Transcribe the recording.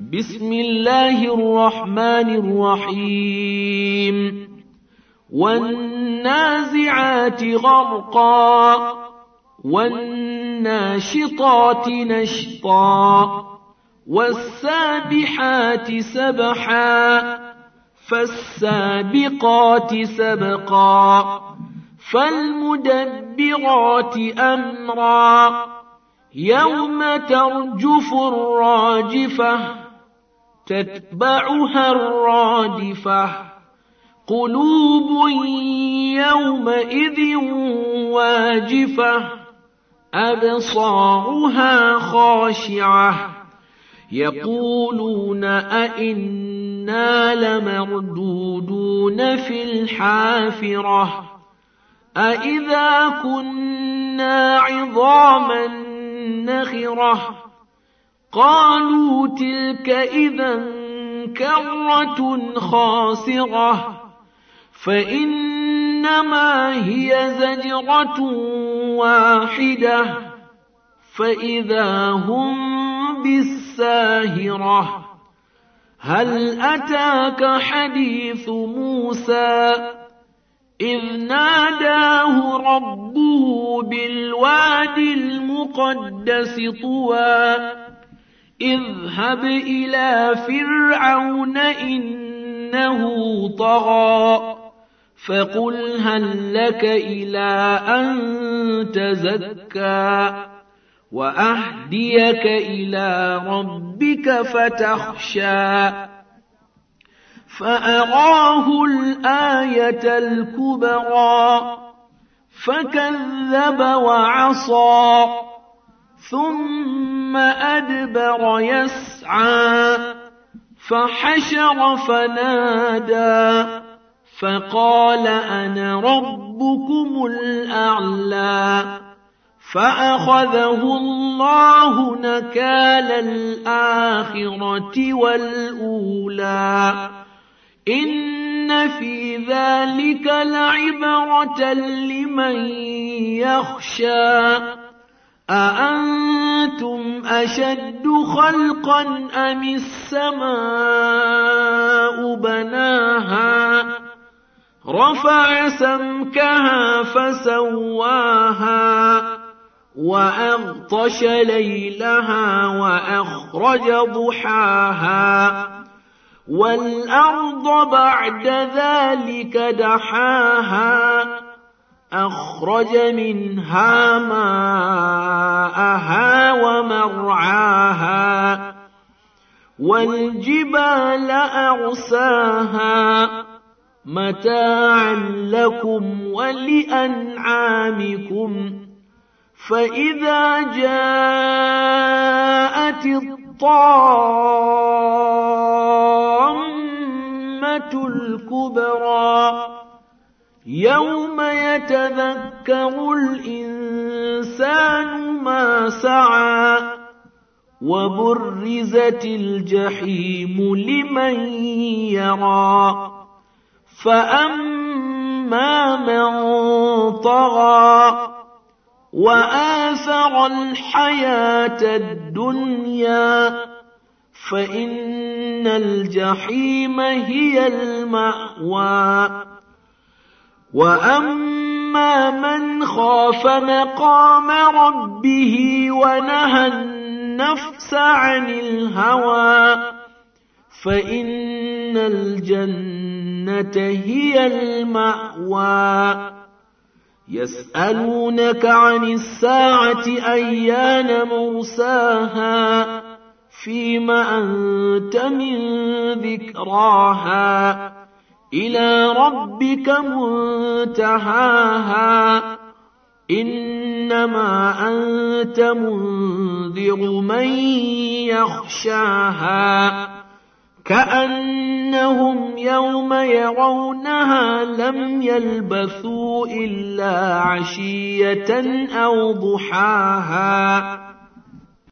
بسم الله الرحمن الرحيم والنازعات غرقا والناشطات نشطا والسابحات سبحا فالسابقات سبقا فالمدبرات أمرا يوم ترجف الراجفة تتبعها الرادفة قلوب يومئذ واجفة أبصارها خاشعة يقولون أئنا لمردودون في الحافرة أئذا كنا عظاما نخرة قالوا تلك إذا كرة خاسرة فإنما هي زجرة واحدة فإذا هم بالساهرة هل أتاك حديث موسى إذ ناداه ربه بالوادي المقدس طوى اذهب إلى فرعون إنه طغى فقل هل لك إلى أن تزكى وأهديك إلى ربك فتخشى فأراه الآية الكبرى فكذب وعصى ثم أدبر يسعى فحشر فنادى فقال أنا ربكم الأعلى فأخذه الله نكال الآخرة والأولى إن في ذلك لعبرة لمن يخشى أأنتم أشد خلقا أم السماء بناها رفع سمكها فسواها وأغطش ليلها وأخرج ضحاها والأرض بعد ذلك دحاها أخرج منها ماءها ومرعاها والجبال أرساها متاعا لكم ولأنعامكم فإذا جاءت الطامة الكبرى يوم يتذكر الإنسان ما سعى وبرزت الجحيم لمن يرى فأما من طغى وآثر الحياة الدنيا فإن الجحيم هي المأوى وأما من خاف مقام ربه ونهى النفس عن الهوى فإن الجنة هي المأوى يسألونك عن الساعة أيان مرساها فيم أنت من ذكراها إلى ربك منتهاها إنما أنت منذر من يخشاها كأنهم يوم يرونها لم يلبثوا إلا عشية أو ضحاها